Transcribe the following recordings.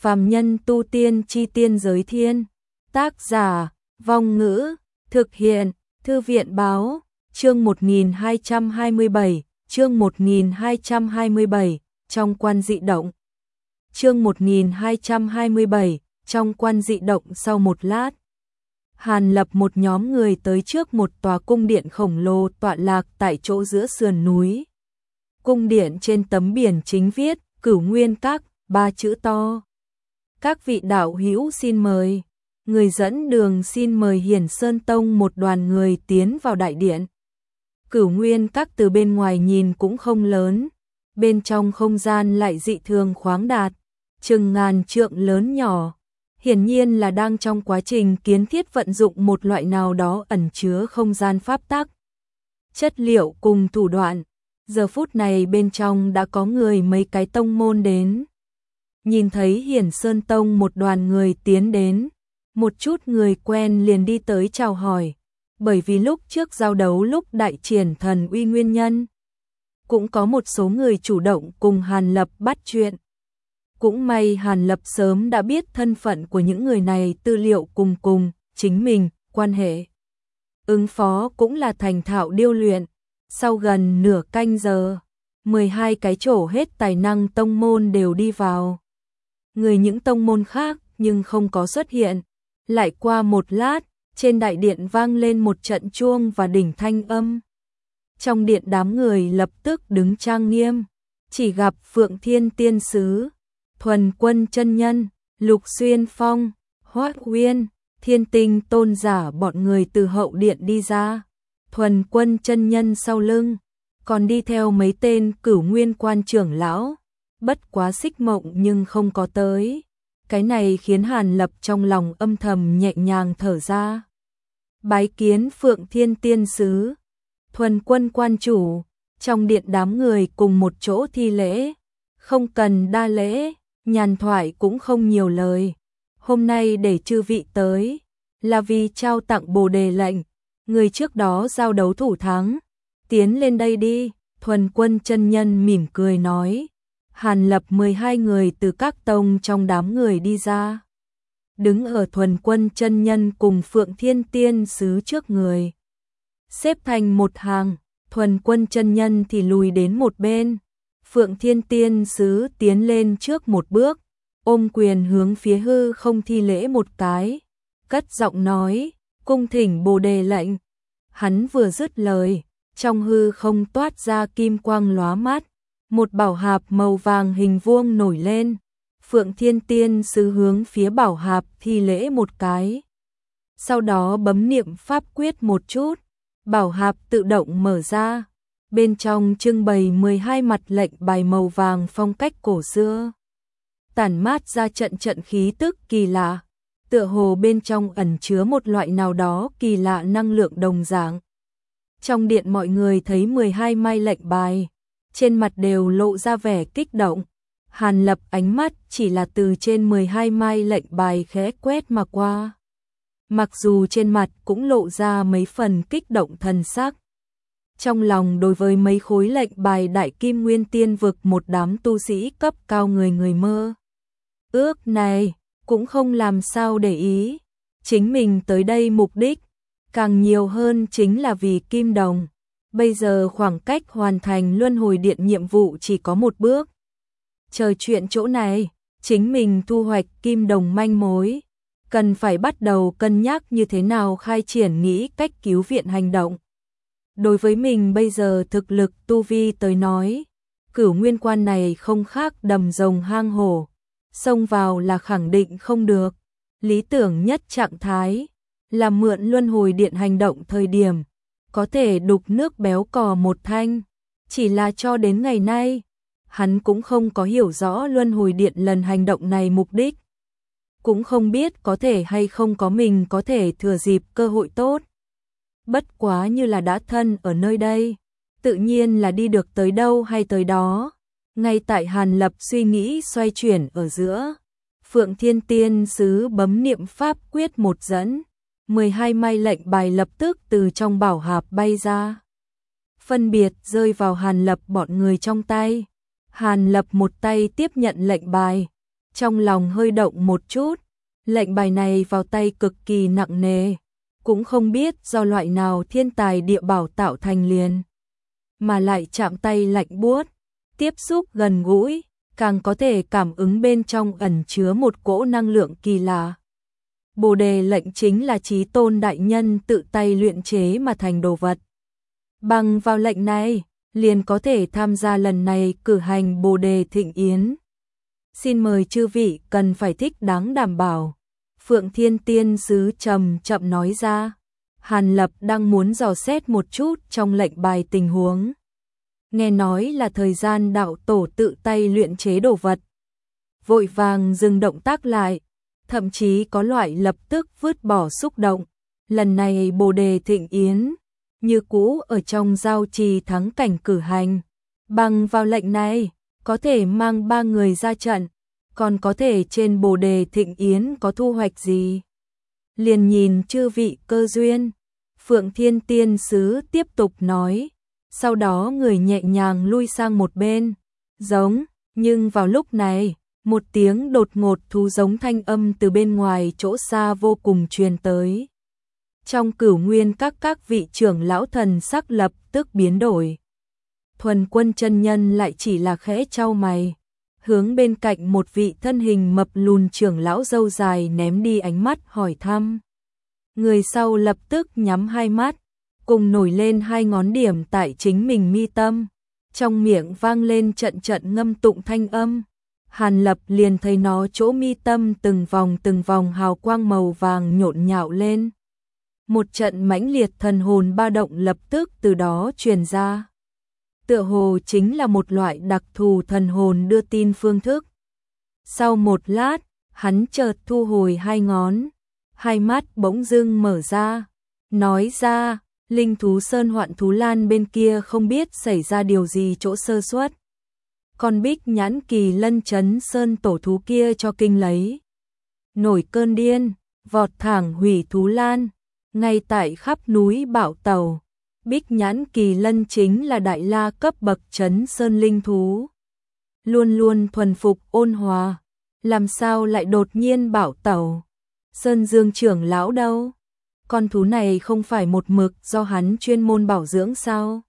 Phàm nhân tu tiên chi tiên giới thiên. Tác giả, Vong Ngữ, thực hiện, Thư viện Báo, chương 1227, chương 1227, trong quan dị động. Chương 1227, trong quan dị động. Sau một lát, Hàn Lập một nhóm người tới trước một tòa cung điện khổng lồ tọa lạc tại chỗ giữa sườn núi. Cung điện trên tấm biển chính viết Cửu Nguyên Các, 3 chữ to. Các vị đạo hữu xin mời. Người dẫn đường xin mời Hiển Sơn Tông một đoàn người tiến vào đại điện. Cửu Nguyên Các từ bên ngoài nhìn cũng không lớn, bên trong không gian lại dị thường khoáng đạt, chừng ngàn trượng lớn nhỏ. Hiển nhiên là đang trong quá trình kiến thiết vận dụng một loại nào đó ẩn chứa không gian pháp tắc. Chất liệu cùng thủ đoạn, giờ phút này bên trong đã có người mấy cái tông môn đến. Nhìn thấy Hiển Sơn Tông một đoàn người tiến đến, một chút người quen liền đi tới chào hỏi, bởi vì lúc trước giao đấu lúc đại triển thần uy nguyên nhân. Cũng có một số người chủ động cùng Hàn Lập bắt chuyện. Cũng may Hàn Lập sớm đã biết thân phận của những người này, tư liệu cùng chính mình, quan hệ ứng phó cũng là thành thạo điêu luyện. Sau gần nửa canh giờ, 12 cái chỗ hết tài năng tông môn đều đi vào. Người những tông môn khác nhưng không có xuất hiện. Lại qua một lát, trên đại điện vang lên một trận chuông và đỉnh thanh âm. Trong điện đám người lập tức đứng trang nghiêm, chỉ gặp Phượng Thiên Tiên Sứ, Thuần Quân Chân Nhân, Lục Xuyên Phong, Hoắc Uyên, Thiên Tinh Tôn giả bọn người từ hậu điện đi ra. Thuần Quân Chân Nhân sau lưng, còn đi theo mấy tên Cửu Nguyên Quan trưởng lão, bất quá Xích Mộng nhưng không có tới. Cái này khiến Hàn Lập trong lòng âm thầm nhẹ nhàng thở ra. Bái kiến Phượng Thiên Tiên Sứ, Thuần Quân Quan chủ. Trong điện đám người cùng một chỗ thi lễ, không cần đa lễ, nhàn thoại cũng không nhiều lời. Hôm nay để chư vị tới, là vì trao tặng Bồ Đề lệnh, người trước đó giao đấu thủ thắng, tiến lên đây đi. Thuần Quân Chân Nhân mỉm cười nói. Hàn Lập 12 người từ các tông trong đám người đi ra, đứng ở Thuần Quân Chân Nhân cùng Phượng Thiên Tiên Sứ trước người, xếp thành một hàng. Thuần Quân Chân Nhân thì lùi đến một bên, Phượng Thiên Tiên Sứ tiến lên trước một bước, ôm quyền hướng phía hư không thi lễ một cái, cất giọng nói, cung thỉnh Bồ Đề lệnh. Hắn vừa dứt lời, trong hư không toát ra kim quang lóa mắt, một bảo hạp màu vàng hình vuông nổi lên. Phượng Thiên Tiên Sứ hướng phía bảo hạp thi lễ một cái, sau đó bấm niệm pháp quyết một chút, bảo hạp tự động mở ra. Bên trong trưng bày 12 mặt lệnh bài màu vàng phong cách cổ xưa, tản mát ra trận trận khí tức kỳ lạ, tựa hồ bên trong ẩn chứa một loại nào đó kỳ lạ năng lượng đồng dạng. Trong điện mọi người thấy 12 mai lệnh bài, trên mặt đều lộ ra vẻ kích động. Hàn Lập ánh mắt chỉ là từ trên 12 mai lệnh bài khẽ quét mà qua. Mặc dù trên mặt cũng lộ ra mấy phần kích động thần sắc. Trong lòng đối với mấy khối lệnh bài Đại Kim Nguyên Tiên vực một đám tu sĩ cấp cao người mơ ước này, cũng không làm sao để ý. Chính mình tới đây mục đích, càng nhiều hơn chính là vì Kim Đồng. Bây giờ khoảng cách hoàn thành Luân Hồi Điện nhiệm vụ chỉ có một bước. Chờ chuyện chỗ này, chính mình thu hoạch Kim Đồng manh mối, cần phải bắt đầu cân nhắc như thế nào khai triển nghĩ cách cứu viện hành động. Đối với mình bây giờ thực lực tu vi tới nói, Cửu Nguyên Quan này không khác đầm rồng hang hổ, xông vào là khẳng định không được. Lý tưởng nhất trạng thái là mượn Luân Hồi Điện hành động thời điểm có thể đục nước béo cò một thanh. Chỉ là cho đến ngày nay, hắn cũng không có hiểu rõ Luân Hồi Điện lần hành động này mục đích. Cũng không biết có thể hay không có mình có thể thừa dịp cơ hội tốt. Bất quá như là đã thân ở nơi đây, tự nhiên là đi được tới đâu hay tới đó. Ngay tại Hàn Lập suy nghĩ xoay chuyển ở giữa, Phượng Thiên Tiên Sứ bấm niệm pháp quyết một dẫn, 12 mai lệnh bài lập tức từ trong bảo hạp bay ra, phân biệt rơi vào Hàn Lập bọn người trong tay. Hàn Lập một tay tiếp nhận lệnh bài, trong lòng hơi động một chút, lệnh bài này vào tay cực kỳ nặng nề, cũng không biết do loại nào thiên tài địa bảo tạo thành liền, mà lại chạm tay lạnh buốt, tiếp xúc gần gũi, càng có thể cảm ứng bên trong ẩn chứa một cỗ năng lượng kỳ lạ. Bồ đề lệnh chính là Chí Tôn đại nhân tự tay luyện chế mà thành đồ vật. Bằng vào lệnh này, liền có thể tham gia lần này cử hành Bồ đề thịnh yến. Xin mời chư vị cần phải thích đáng đảm bảo. Phượng Thiên Tiên Sứ chậm chậm nói ra. Hàn Lập đang muốn dò xét một chút trong lệnh bài tình huống. Nghe nói là thời gian đạo tổ tự tay luyện chế đồ vật. Vội vàng dừng động tác lại, thậm chí có loại lập tức vứt bỏ xúc động. Lần này Bồ đề thịnh yến, như cũ ở trong giao trì thắng cảnh cử hành. Bằng vào lệnh này, có thể mang 3 người ra trận, còn có thể trên Bồ đề thịnh yến có thu hoạch gì. Liền nhìn chư vị cơ duyên. Phượng Thiên Tiên Sứ tiếp tục nói, sau đó người nhẹ nhàng lui sang một bên, giống, nhưng vào lúc này, một tiếng đột ngột thú giống thanh âm từ bên ngoài chỗ xa vô cùng truyền tới. Trong Cửu Nguyên các vị trưởng lão thần sắc lập tức biến đổi. Thuần Quân chân nhân lại chỉ là khẽ chau mày, hướng bên cạnh một vị thân hình mập lùn trưởng lão râu dài ném đi ánh mắt hỏi thăm. Người sau lập tức nhắm hai mắt, cùng nổi lên 2 ngón điểm tại chính mình mi tâm, trong miệng vang lên trận trận ngâm tụng thanh âm. Hàn Lập liền thấy nó chỗ mi tâm từng vòng hào quang màu vàng nhộn nhạo lên. Một trận mãnh liệt thần hồn ba động lập tức từ đó truyền ra. Tựa hồ chính là một loại đặc thù thần hồn đưa tin phương thức. Sau một lát, hắn chợt thu hồi 2 ngón, 2 mắt bỗng dưng mở ra, nói ra, Linh Thú Sơn Hoạn Thú Lan bên kia không biết xảy ra điều gì chỗ sơ suất. Con Bích Nhãn Kỳ Lân Chấn Sơn tổ thú kia cho kinh lấy. Nổi cơn điên, vọt thẳng hủy Thú Lan, ngay tại khắp núi bạo tàu. Bích Nhãn Kỳ Lân chính là đại la cấp bậc Chấn Sơn linh thú. Luôn luôn thuần phục ôn hòa, làm sao lại đột nhiên bạo tàu. Sơn Dương trưởng lão đâu? Con thú này không phải một mực do hắn chuyên môn bảo dưỡng sao?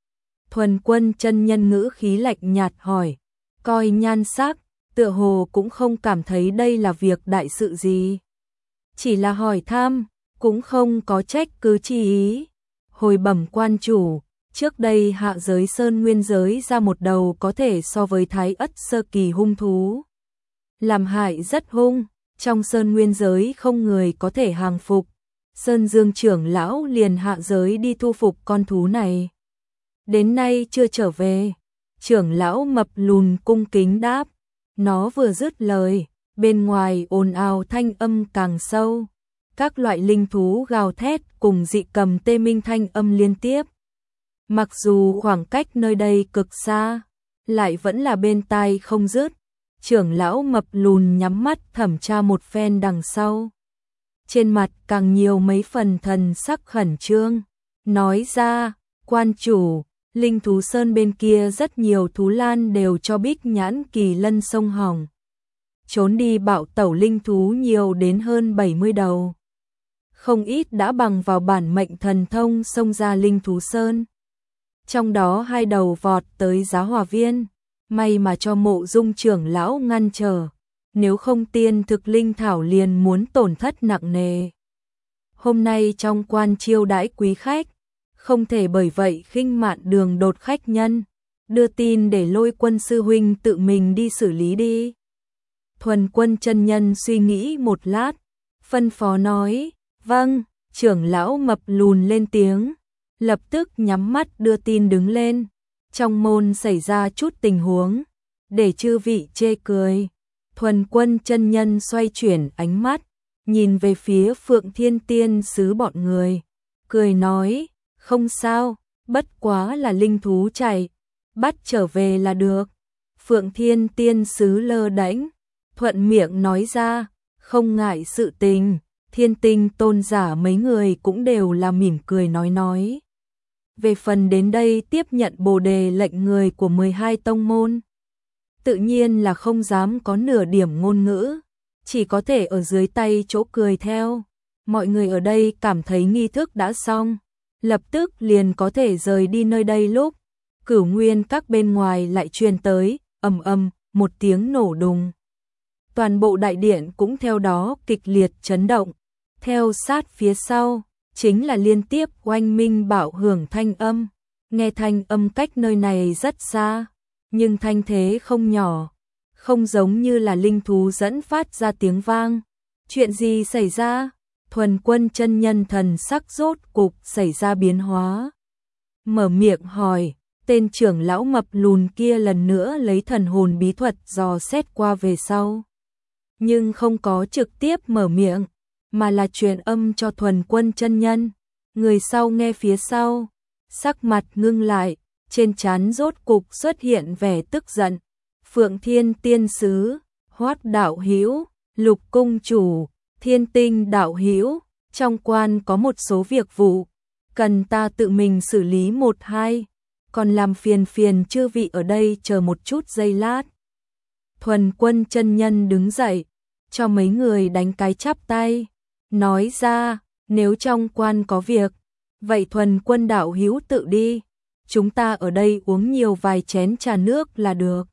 Thuần Quân chân nhân ngữ khí lạnh nhạt hỏi, coi nhan sắc, tựa hồ cũng không cảm thấy đây là việc đại sự gì. Chỉ là hỏi thăm, cũng không có trách cứ chi ý. Hồi bẩm quan chủ, trước đây hạ giới Sơn Nguyên giới ra một đầu có thể so với Thái Ất sơ kỳ hung thú. Làm hại rất hung, trong Sơn Nguyên giới không người có thể hàng phục. Sơn Dương trưởng lão liền hạ giới đi thu phục con thú này. Đến nay chưa trở về. Trưởng lão mập lùn cung kính đáp. Nó vừa dứt lời, bên ngoài ồn ào thanh âm càng sâu. Các loại linh thú gào thét cùng dị cầm tê minh thanh âm liên tiếp. Mặc dù khoảng cách nơi đây cực xa, lại vẫn là bên tai không dứt. Trưởng lão mập lùn nhắm mắt thẩm tra một phen đằng sau. Trên mặt càng nhiều mấy phần thần sắc khẩn trương. Nói ra, quan chủ, Linh Thú Sơn bên kia rất nhiều thú lan đều cho Bích Nhãn Kỳ Lân sông hỏng. Trốn đi bạo tẩu linh thú nhiều đến hơn 70 đầu. Không ít đã bằng vào bản mệnh thần thông xông ra Linh Thú Sơn. Trong đó 2 đầu vọt tới Giá Hòa Viên, may mà cho Mộ Dung trưởng lão ngăn trở, nếu không tiên thực linh thảo liền muốn tổn thất nặng nề. Hôm nay trong quan chiêu đãi quý khách, không thể bởi vậy khinh mạn đường đột khách nhân, đưa tin để Lôi Quân sư huynh tự mình đi xử lý đi. Thuần Quân chân nhân suy nghĩ một lát, phân phó nói, vâng. Trưởng lão mập lùn lên tiếng, lập tức nhắm mắt đưa tin đứng lên. Trong môn xảy ra chút tình huống, để chư vị chê cười. Thuần Quân chân nhân xoay chuyển ánh mắt, nhìn về phía Phượng Thiên Tiên Sứ bọn người, cười nói, không sao, bất quá là linh thú chạy, bắt trở về là được. Phượng Thiên Tiên Sứ lơ đễnh, thuận miệng nói ra, không ngại sự tình. Thiên Tinh tôn giả mấy người cũng đều là mỉm cười nói. Về phần đến đây tiếp nhận Bồ đề lệnh người của 12 tông môn, tự nhiên là không dám có nửa điểm ngôn ngữ, chỉ có thể ở dưới tay chỗ cười theo. Mọi người ở đây cảm thấy nghi thức đã xong, lập tức liền có thể rời đi nơi đây lúc Cửu Nguyên các bên ngoài lại truyền tới ầm ầm một tiếng nổ đùng. Toàn bộ đại điện cũng theo đó kịch liệt chấn động, theo sát phía sau chính là liên tiếp oanh minh bạo hưởng thanh âm. Nghe thanh âm cách nơi này rất xa, nhưng thanh thế không nhỏ, không giống như là linh thú dẫn phát ra tiếng vang. Chuyện gì xảy ra? Thuần Quân chân nhân thần sắc rốt cục xảy ra biến hóa. Mở miệng hỏi, tên trưởng lão mập lùn kia lần nữa lấy thần hồn bí thuật dò xét qua về sau. Nhưng không có trực tiếp mở miệng, mà là truyền âm cho Thuần Quân chân nhân. Người sau nghe phía sau, sắc mặt ngưng lại, trên trán rốt cục xuất hiện vẻ tức giận. Phượng Thiên tiên sứ, Hoát đạo hữu, Lục cung chủ, Thiên Tinh đạo hữu, trong quan có một số việc vụ, cần ta tự mình xử lý một hai, còn làm phiền chư vị ở đây chờ một chút giây lát. Thuần Quân chân nhân đứng dậy, cho mấy người đánh cái chắp tay, nói ra, nếu trong quan có việc, vậy Thuần Quân đạo hữu tự đi, chúng ta ở đây uống nhiều vài chén trà nước là được.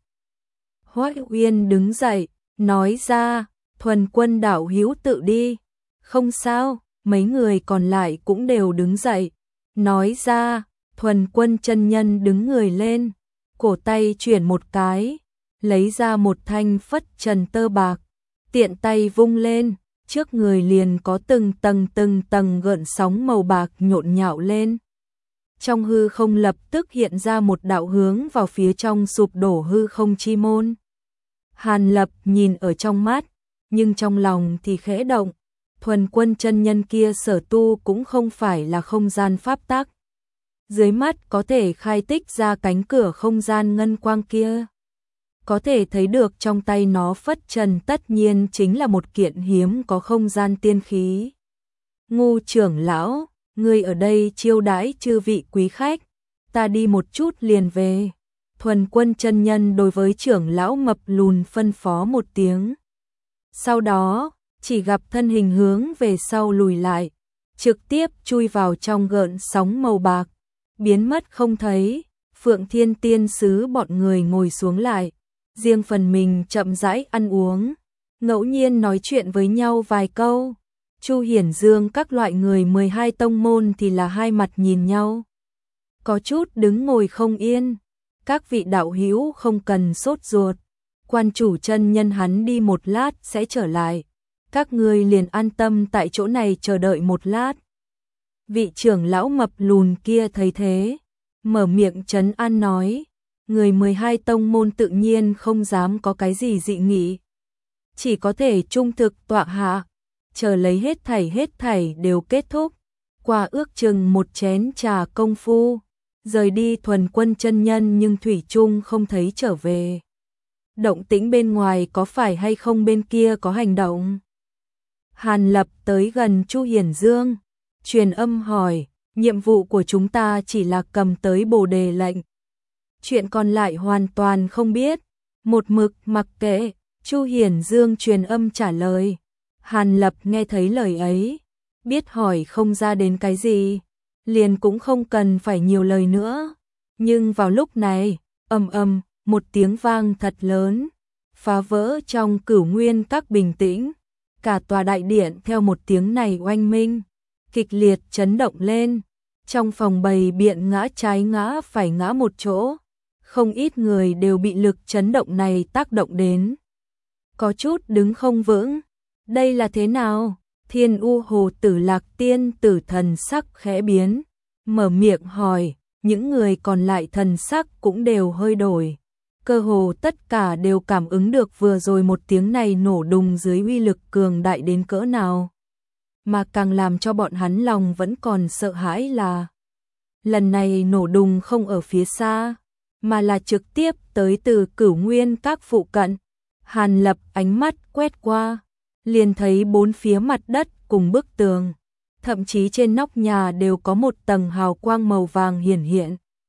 Hoắc Uyên đứng dậy, nói ra, Thuần Quân đạo hữu tự đi, không sao, mấy người còn lại cũng đều đứng dậy, nói ra, Thuần Quân chân nhân đứng người lên, cổ tay chuyển một cái, lấy ra một thanh phất trần tơ bạc, tiện tay vung lên, trước người liền có từng tầng gợn sóng màu bạc nhộn nhạo lên. Trong hư không lập tức hiện ra một đạo hướng vào phía trong sụp đổ hư không chi môn. Hàn Lập nhìn ở trong mắt, nhưng trong lòng thì khẽ động, Thuần Quân chân nhân kia sở tu cũng không phải là không gian pháp tắc. Dưới mắt có thể khai tích ra cánh cửa không gian ngân quang kia. Có thể thấy được trong tay nó phất trần tất nhiên chính là một kiện hiếm có không gian tiên khí. Ngu trưởng lão, ngươi ở đây chiêu đãi chư vị quý khách, ta đi một chút liền về. Thuần Quân chân nhân đối với trưởng lão mập lùn phân phó một tiếng. Sau đó, chỉ gặp thân hình hướng về sau lùi lại, trực tiếp chui vào trong gợn sóng màu bạc, biến mất không thấy. Phượng Thiên tiên sứ bọn người ngồi xuống lại, riêng phần mình chậm rãi ăn uống, ngẫu nhiên nói chuyện với nhau vài câu. Chu Hiển Dương các loại người 12 tông môn thì là hai mặt nhìn nhau, có chút đứng ngồi không yên. Các vị đạo hữu không cần sốt ruột, quan chủ chân nhân hắn đi một lát sẽ trở lại, các ngươi liền an tâm tại chỗ này chờ đợi một lát. Vị trưởng lão mập lùn kia thấy thế, mở miệng trấn an nói, người 12 tông môn tự nhiên không dám có cái gì dị nghị, chỉ có thể trung thực tọa hạ, chờ lấy hết thảy đều kết thúc. Qua ước chừng một chén trà công phu, rời đi Thuần Quân chân nhân nhưng thủy chung không thấy trở về. Động tĩnh bên ngoài có phải hay không bên kia có hành động? Hàn Lập tới gần Chu Hiển Dương, truyền âm hỏi, nhiệm vụ của chúng ta chỉ là cầm tới bồ đề lệnh. Chuyện còn lại hoàn toàn không biết, một mực mặc kệ. Chu Hiển Dương truyền âm trả lời. Hàn Lập nghe thấy lời ấy, biết hỏi không ra đến cái gì, liền cũng không cần phải nhiều lời nữa. Nhưng vào lúc này, ầm ầm, một tiếng vang thật lớn, phá vỡ trong Cửu Nguyên các bình tĩnh. Cả tòa đại điện theo một tiếng này oanh minh, kịch liệt chấn động lên. Trong phòng bày biện ngã trái ngã phải ngã một chỗ, không ít người đều bị lực chấn động này tác động đến. Có chút đứng không vững, đây là thế nào? Thiên U Hồ Tử Lạc tiên tử thần sắc khẽ biến, mở miệng hỏi, những người còn lại thần sắc cũng đều hơi đổi. Cơ hồ tất cả đều cảm ứng được vừa rồi một tiếng này nổ đùng dưới uy lực cường đại đến cỡ nào. Mà càng làm cho bọn hắn lòng vẫn còn sợ hãi là lần này nổ đùng không ở phía xa, mà là trực tiếp tới từ Cửu Nguyên các phụ cận. Hàn Lập ánh mắt quét qua, liền thấy bốn phía mặt đất cùng bức tường, thậm chí trên nóc nhà đều có một tầng hào quang màu vàng hiển hiện.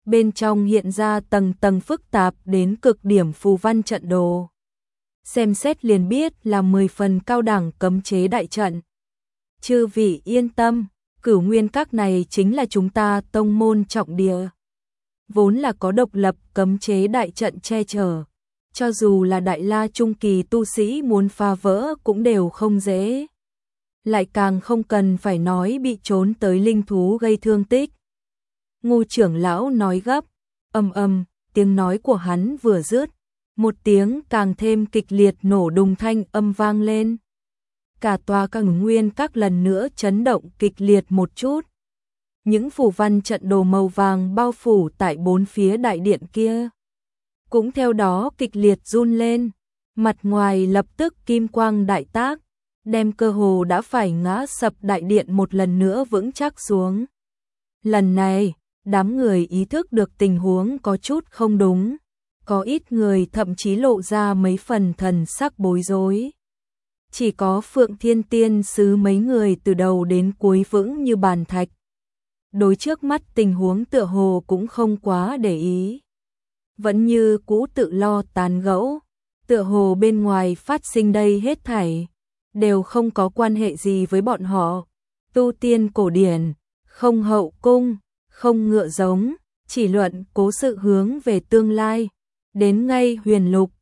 bên trong hiện ra tầng tầng phức tạp đến cực điểm phù văn trận đồ. Xem xét liền biết là 10 phần cao đẳng cấm chế đại trận. Chư vị yên tâm, Cửu Nguyên Các này chính là chúng ta tông môn trọng địa. Vốn là có độc lập cấm chế đại trận che chở. Cho dù là đại la trung kỳ tu sĩ muốn phá vỡ cũng đều không dễ. Lại càng không cần phải nói bị trốn tới linh thú gây thương tích. Ngô trưởng lão nói gấp, tiếng nói của hắn vừa dứt, một tiếng càng thêm kịch liệt nổ đùng thanh âm vang lên. Cả tòa Cửu Nguyên Các lần nữa chấn động kịch liệt một chút. Những phù văn trận đồ màu vàng bao phủ tại bốn phía đại điện kia cũng theo đó kịch liệt run lên, mặt ngoài lập tức kim quang đại tác, đem cơ hồ đã phải ngã sập đại điện một lần nữa vững chắc xuống. Lần này, đám người ý thức được tình huống có chút không đúng, có ít người thậm chí lộ ra mấy phần thần sắc bối rối. Chỉ có Phượng Thiên Tiên Sứ mấy người từ đầu đến cuối vững như bàn thạch. Đối trước mắt tình huống tựa hồ cũng không quá để ý. Vẫn như cũ tự lo tán gẫu, tựa hồ bên ngoài phát sinh đây hết thảy, đều không có quan hệ gì với bọn họ. Tu tiên cổ điển, không hậu cung, không ngựa giống, chỉ luận cố sự hướng về tương lai. Đến ngay huyền lục,